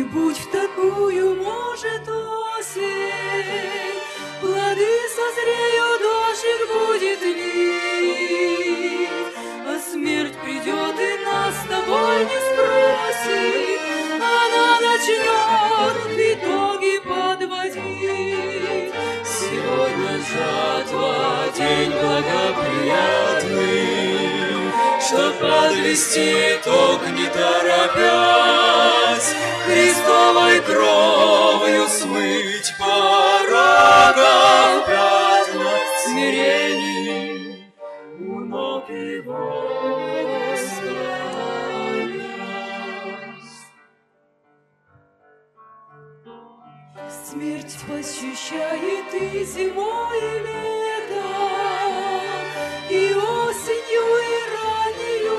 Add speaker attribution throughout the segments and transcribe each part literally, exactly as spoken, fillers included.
Speaker 1: Когда-нибудь в такую, может, осень, плоды созреют, дождик будет лить, а смерть придет и нас с тобой не спросит, она начнет итоги подводить. Сегодня жатва, день благоприятный, чтоб подвести итог, не торопясь, Христовой кровью смыть порогом пятна смирений у ног Его склонясь. Смерть посещает и зимой, и летом, и осенью, и раннею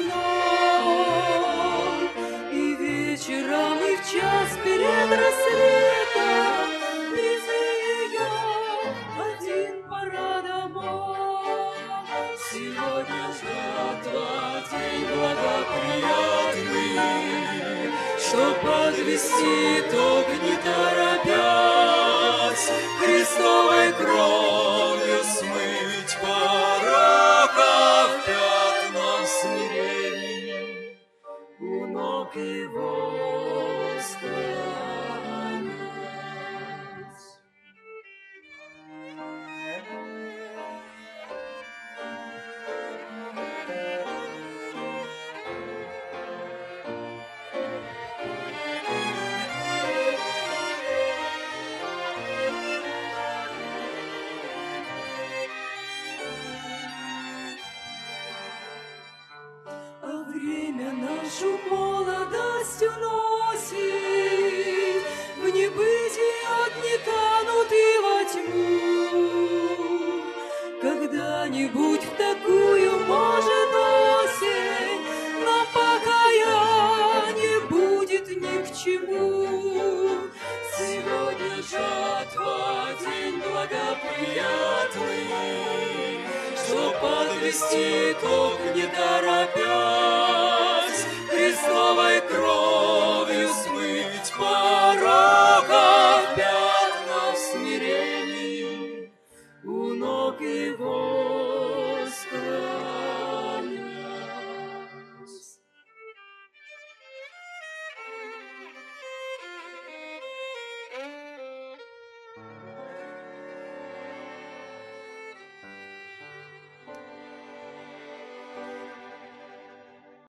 Speaker 1: весной, и вечером, и в час перед рассветом призыв ее один пора домой. Сегодня жатва, день благоприятный, чтоб подвести итог, не торопясь, Христовой кровью смыть пороков пятна смирений у ног Его склонясь. Время нашу молодость уносит в небытие, дни канут и во тьму. Когда-нибудь в такую, может, осень, нам покаяние будет ни к чему. Сегодня жатва, день благоприятный, чтоб подвести итог, не торопясь, Христовой кровью смыть пороков пятна смирений у ног Его